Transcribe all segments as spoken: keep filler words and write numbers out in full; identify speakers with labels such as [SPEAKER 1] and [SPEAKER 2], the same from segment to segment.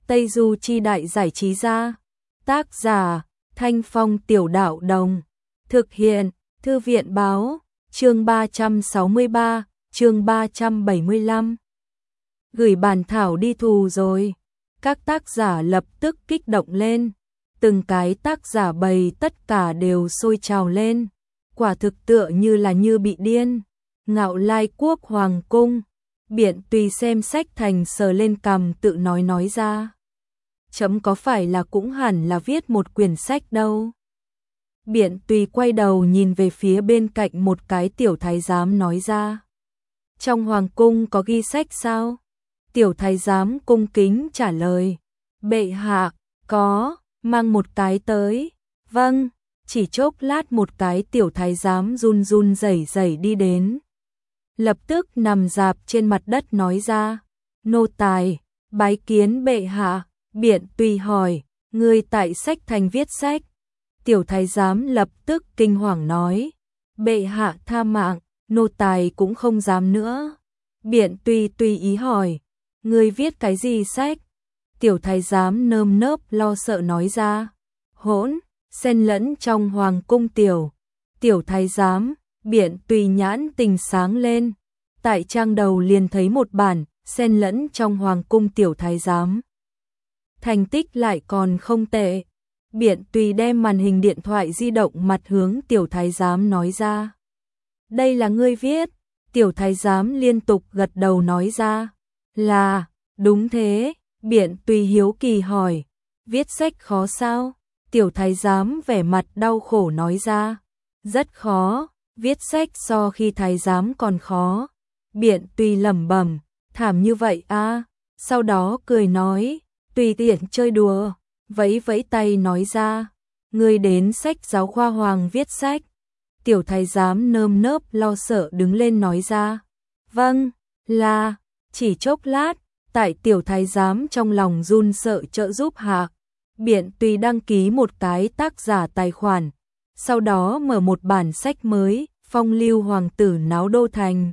[SPEAKER 1] Tây Du Chi Đại Giải Trí Gia. Tác giả Thanh Phong Tiểu Đạo Đồng. Thực hiện Thư viện Báo. Chương ba trăm sáu mươi ba, chương ba trăm bảy mươi lăm. Gửi bản thảo đi thù rồi. Các tác giả lập tức kích động lên. Từng cái tác giả bày tất cả đều sôi trào lên. Quả thực tựa như là như bị điên. Ngạo Lai Quốc Hoàng Cung. Biện Tùy xem sách thành sờ lên cằm tự nói nói ra. Chấm có phải là cũng hẳn là viết một quyển sách đâu. Biện Tùy quay đầu nhìn về phía bên cạnh một cái tiểu thái giám nói ra. Trong hoàng cung có ghi sách sao? Tiểu thái giám cung kính trả lời. Bệ hạ, có, mang một cái tới. Vâng, chỉ chốc lát một cái tiểu thái giám run run rẩy rẩy đi đến. Lập tức nằm dạp trên mặt đất nói ra. Nô tài, bái kiến bệ hạ. Biện Tùy hỏi, ngươi tại sách thành viết sách. Tiểu thái giám lập tức kinh hoàng nói. Bệ hạ tha mạng, nô tài cũng không dám nữa. Biện Tùy tùy ý hỏi, ngươi viết cái gì sách? Tiểu thái giám nơm nớp lo sợ nói ra. Hỗn, xen lẫn trong hoàng cung tiểu. Tiểu thái giám, Biện Tùy nhãn tình sáng lên. Tại trang đầu liền thấy một bản, xen lẫn trong hoàng cung tiểu thái giám. Thành tích lại còn không tệ. Biện Tùy đem màn hình điện thoại di động mặt hướng tiểu thái giám nói ra. Đây là ngươi viết. Tiểu thái giám liên tục gật đầu nói ra. Là, đúng thế. Biện Tùy hiếu kỳ hỏi. Viết sách khó sao? Tiểu thái giám vẻ mặt đau khổ nói ra. Rất khó, viết sách so khi thái giám còn khó. Biện Tùy lẩm bẩm, thảm như vậy a. Sau đó cười nói, tùy tiện chơi đùa, vẫy vẫy tay nói ra, ngươi đến sách giáo khoa hoàng viết sách. Tiểu thái giám nơm nớp lo sợ đứng lên nói ra, vâng, là, chỉ chốc lát, tại tiểu thái giám trong lòng run sợ trợ giúp hạ. Biện Tùy đăng ký một cái tác giả tài khoản, sau đó mở một bản sách mới, Phong Lưu Hoàng Tử Náo Đô Thành.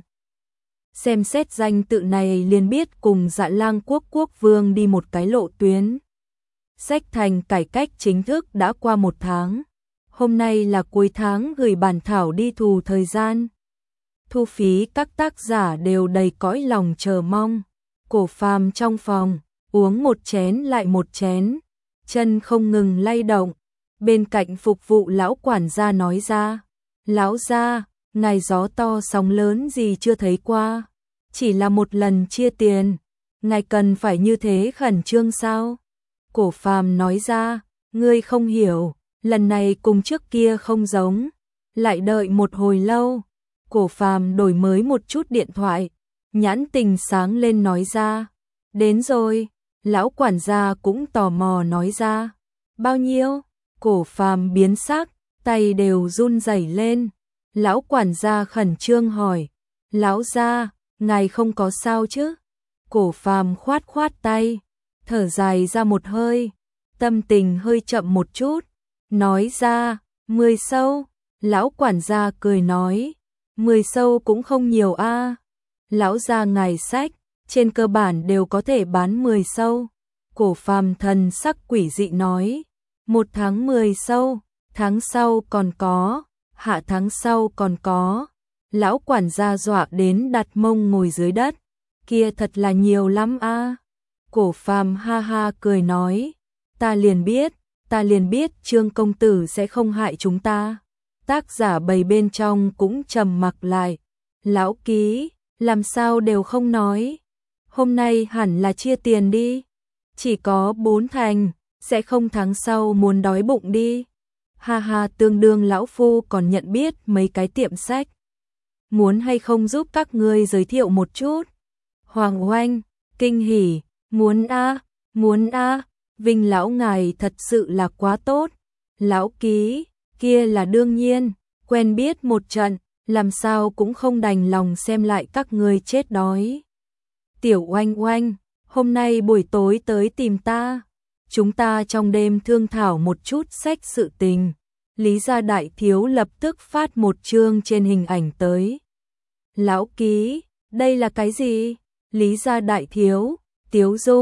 [SPEAKER 1] Xem xét danh tự này liền biết cùng Dạ Lang Quốc quốc vương đi một cái lộ tuyến. Sách thành cải cách chính thức đã qua một tháng. Hôm nay là cuối tháng gửi bản thảo đi thù thời gian. Thu phí các tác giả đều đầy cõi lòng chờ mong. Cổ Phàm trong phòng, uống một chén lại một chén, chân không ngừng lay động. Bên cạnh phục vụ lão quản gia nói ra, lão gia, ngài gió to sóng lớn gì chưa thấy qua, chỉ là một lần chia tiền, ngài cần phải như thế khẩn trương sao? Cổ Phàm nói ra, ngươi không hiểu, lần này cùng trước kia không giống, lại đợi một hồi lâu. Cổ Phàm đổi mới một chút điện thoại, nhãn tình sáng lên nói ra, đến rồi. Lão quản gia cũng tò mò nói ra, bao nhiêu? Cổ Phàm biến sắc, tay đều run rẩy lên. Lão quản gia khẩn trương hỏi, lão gia, ngài không có sao chứ? Cổ Phàm khoát khoát tay, thở dài ra một hơi, tâm tình hơi chậm một chút, nói ra, mười sâu. Lão quản gia cười nói, mười sâu cũng không nhiều a. Lão gia ngài sách, trên cơ bản đều có thể bán mười sâu. Cổ Phàm thần sắc quỷ dị nói, một tháng mười sâu, tháng sau còn có, hạ tháng sau còn có. Lão quản gia dọa đến đặt mông ngồi dưới đất, kia thật là nhiều lắm a. Cổ Phàm ha ha cười nói, ta liền biết, ta liền biết Trương công tử sẽ không hại chúng ta. Tác giả bầy bên trong cũng trầm mặc lại. Lão ký, làm sao đều không nói. Hôm nay hẳn là chia tiền đi. Chỉ có bốn thành, sẽ không tháng sau muốn đói bụng đi. Ha ha, tương đương lão phu còn nhận biết mấy cái tiệm sách. Muốn hay không giúp các ngươi giới thiệu một chút? Hoàng Oanh, kinh hỉ, muốn a, muốn a, Vinh lão ngài thật sự là quá tốt. Lão ký, kia là đương nhiên, quen biết một trận, làm sao cũng không đành lòng xem lại các ngươi chết đói. Tiểu Oanh Oanh, hôm nay buổi tối tới tìm ta, chúng ta trong đêm thương thảo một chút sách sự tình. Lý gia đại thiếu lập tức phát một chương trên hình ảnh tới. Lão ký, đây là cái gì? Lý gia đại thiếu, Tiếu Dung,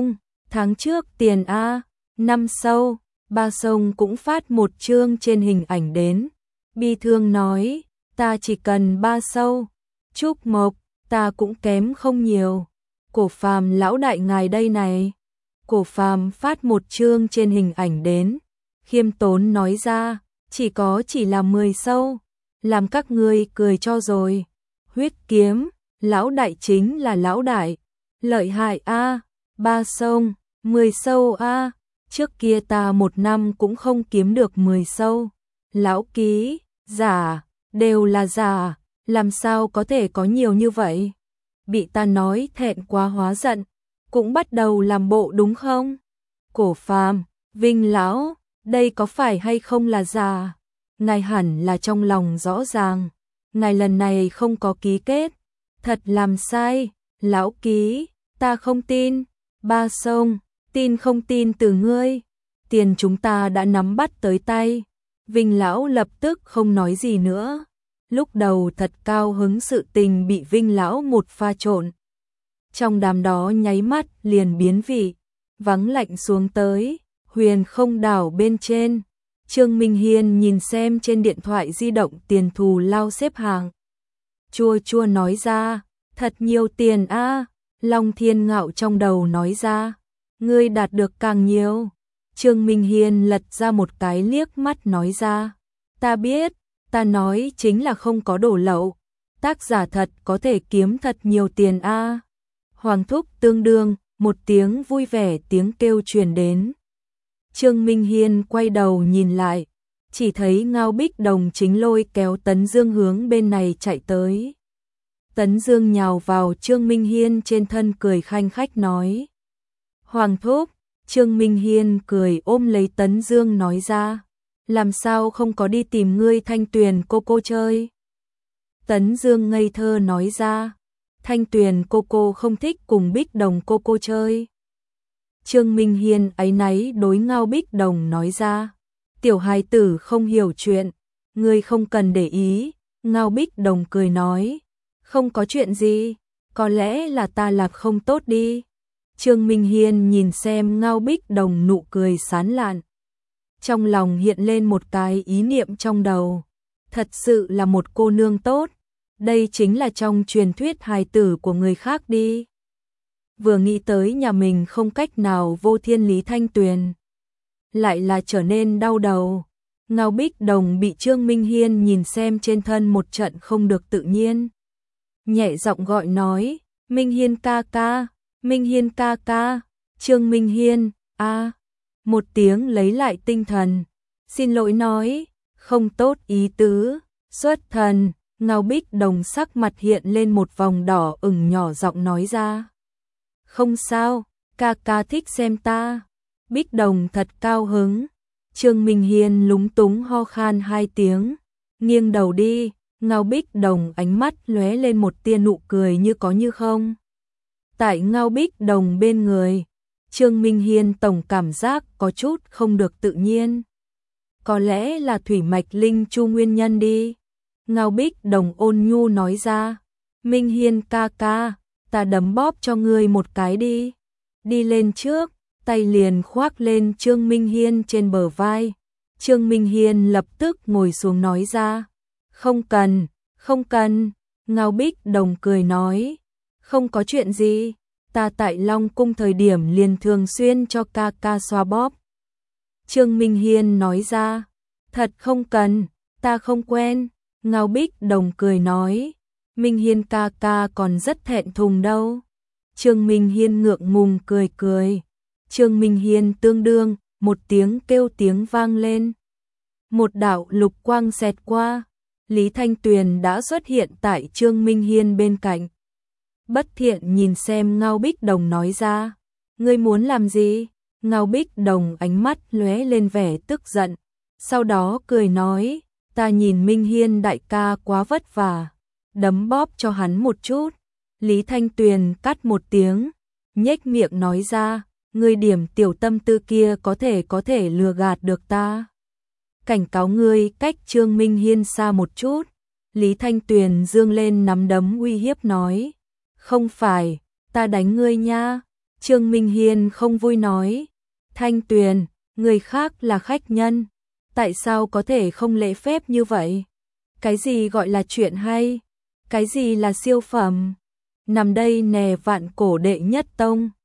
[SPEAKER 1] tháng trước tiền a, năm sau, ba sông cũng phát một chương trên hình ảnh đến. Bi thương nói, ta chỉ cần ba sâu. Trúc Mộc, ta cũng kém không nhiều. Cổ Phàm lão đại ngài đây này. Cổ Phàm phát một chương trên hình ảnh đến. Khiêm tốn nói ra, chỉ có chỉ là mười sâu. Làm các ngươi cười cho rồi. Huyết kiếm, lão đại chính là lão đại. Lợi hại a, ba sông, mười sâu a. Trước kia ta một năm cũng không kiếm được mười sâu. Lão ký, giả, đều là giả, làm sao có thể có nhiều như vậy? Bị ta nói thẹn quá hóa giận, cũng bắt đầu làm bộ đúng không? Cổ Phàm, Vinh lão, đây có phải hay không là giả? Ngài hẳn là trong lòng rõ ràng, ngài lần này không có ký kết, thật làm sai, lão ký, ta không tin. Ba sông, tin không tin từ ngươi, tiền chúng ta đã nắm bắt tới tay. Vinh lão lập tức không nói gì nữa. Lúc đầu thật cao hứng sự tình bị Vinh lão một pha trộn. Trong đám đó nháy mắt liền biến vị, vắng lạnh xuống tới, huyền không đảo bên trên. Trương Minh Hiên nhìn xem trên điện thoại di động tiền thù lao xếp hàng. Chua chua nói ra, thật nhiều tiền a. Long Thiên Ngạo trong đầu nói ra, ngươi đạt được càng nhiều. Trương Minh Hiên lật ra một cái liếc mắt nói ra, ta biết, ta nói chính là không có đổ lậu. Tác giả thật có thể kiếm thật nhiều tiền a. Hoàng thúc tương đương, một tiếng vui vẻ tiếng kêu truyền đến. Trương Minh Hiên quay đầu nhìn lại, chỉ thấy Ngao Bích Đồng chính lôi kéo Tấn Dương hướng bên này chạy tới. Tấn Dương nhào vào Trương Minh Hiên trên thân cười khanh khách nói. Hoàng thúc, Trương Minh Hiên cười ôm lấy Tấn Dương nói ra, làm sao không có đi tìm ngươi Thanh Tuyền cô cô chơi? Tấn Dương ngây thơ nói ra, Thanh Tuyền cô cô không thích cùng Bích Đồng cô cô chơi. Trương Minh Hiên áy náy đối Ngao Bích Đồng nói ra, tiểu hài tử không hiểu chuyện, ngươi không cần để ý. Ngao Bích Đồng cười nói, không có chuyện gì, có lẽ là ta làm không tốt đi. Trương Minh Hiên nhìn xem Ngao Bích Đồng nụ cười sán lạn. Trong lòng hiện lên một cái ý niệm trong đầu, thật sự là một cô nương tốt, đây chính là trong truyền thuyết hài tử của người khác đi. Vừa nghĩ tới nhà mình không cách nào vô thiên lý Thanh Tuyền, lại là trở nên đau đầu. Ngao Bích Đồng bị Trương Minh Hiên nhìn xem trên thân một trận không được tự nhiên. Nhẹ giọng gọi nói, Minh Hiên ca ca, Minh Hiên ca ca, Trương Minh Hiên, a. Một tiếng lấy lại tinh thần, xin lỗi nói, không tốt ý tứ, xuất thần. Ngao Bích Đồng sắc mặt hiện lên một vòng đỏ ửng nhỏ giọng nói ra. Không sao, ca ca thích xem ta. Bích Đồng thật cao hứng. Trương Minh Hiên lúng túng ho khan hai tiếng, nghiêng đầu đi. Ngao Bích Đồng ánh mắt lóe lên một tia nụ cười như có như không. Tại Ngao Bích Đồng bên người, Trương Minh Hiên tổng cảm giác có chút không được tự nhiên. Có lẽ là thủy mạch linh chu nguyên nhân đi. Ngao Bích Đồng ôn nhu nói ra, Minh Hiên ca ca, ta đấm bóp cho ngươi một cái đi. Đi lên trước, tay liền khoác lên Trương Minh Hiên trên bờ vai. Trương Minh Hiên lập tức ngồi xuống nói ra, không cần, không cần. Ngao Bích Đồng cười nói, không có chuyện gì, ta tại Long Cung thời điểm liền thường xuyên cho ca ca xoa bóp. Trương Minh Hiên nói ra, thật không cần, ta không quen. Ngao Bích Đồng cười nói, Minh Hiên ca ca còn rất thẹn thùng đâu. Trương Minh Hiên ngượng ngùng cười cười. Trương Minh Hiên tương đương, một tiếng kêu tiếng vang lên. Một đạo lục quang xẹt qua, Lý Thanh Tuyền đã xuất hiện tại Trương Minh Hiên bên cạnh. Bất Thiện nhìn xem Ngao Bích Đồng nói ra, ngươi muốn làm gì? Ngao Bích Đồng ánh mắt lóe lên vẻ tức giận, sau đó cười nói, ta nhìn Minh Hiên đại ca quá vất vả, đấm bóp cho hắn một chút. Lý Thanh Tuyền cắt một tiếng, nhếch miệng nói ra, ngươi điểm tiểu tâm tư kia có thể có thể lừa gạt được ta. Cảnh cáo ngươi cách Trương Minh Hiên xa một chút. Lý Thanh Tuyền dương lên nắm đấm uy hiếp nói, không phải, ta đánh ngươi nha. Trương Minh Hiên không vui nói, Thanh Tuyền, người khác là khách nhân, tại sao có thể không lễ phép như vậy? Cái gì gọi là chuyện hay? Cái gì là siêu phẩm? Nằm đây nè vạn cổ đệ nhất tông.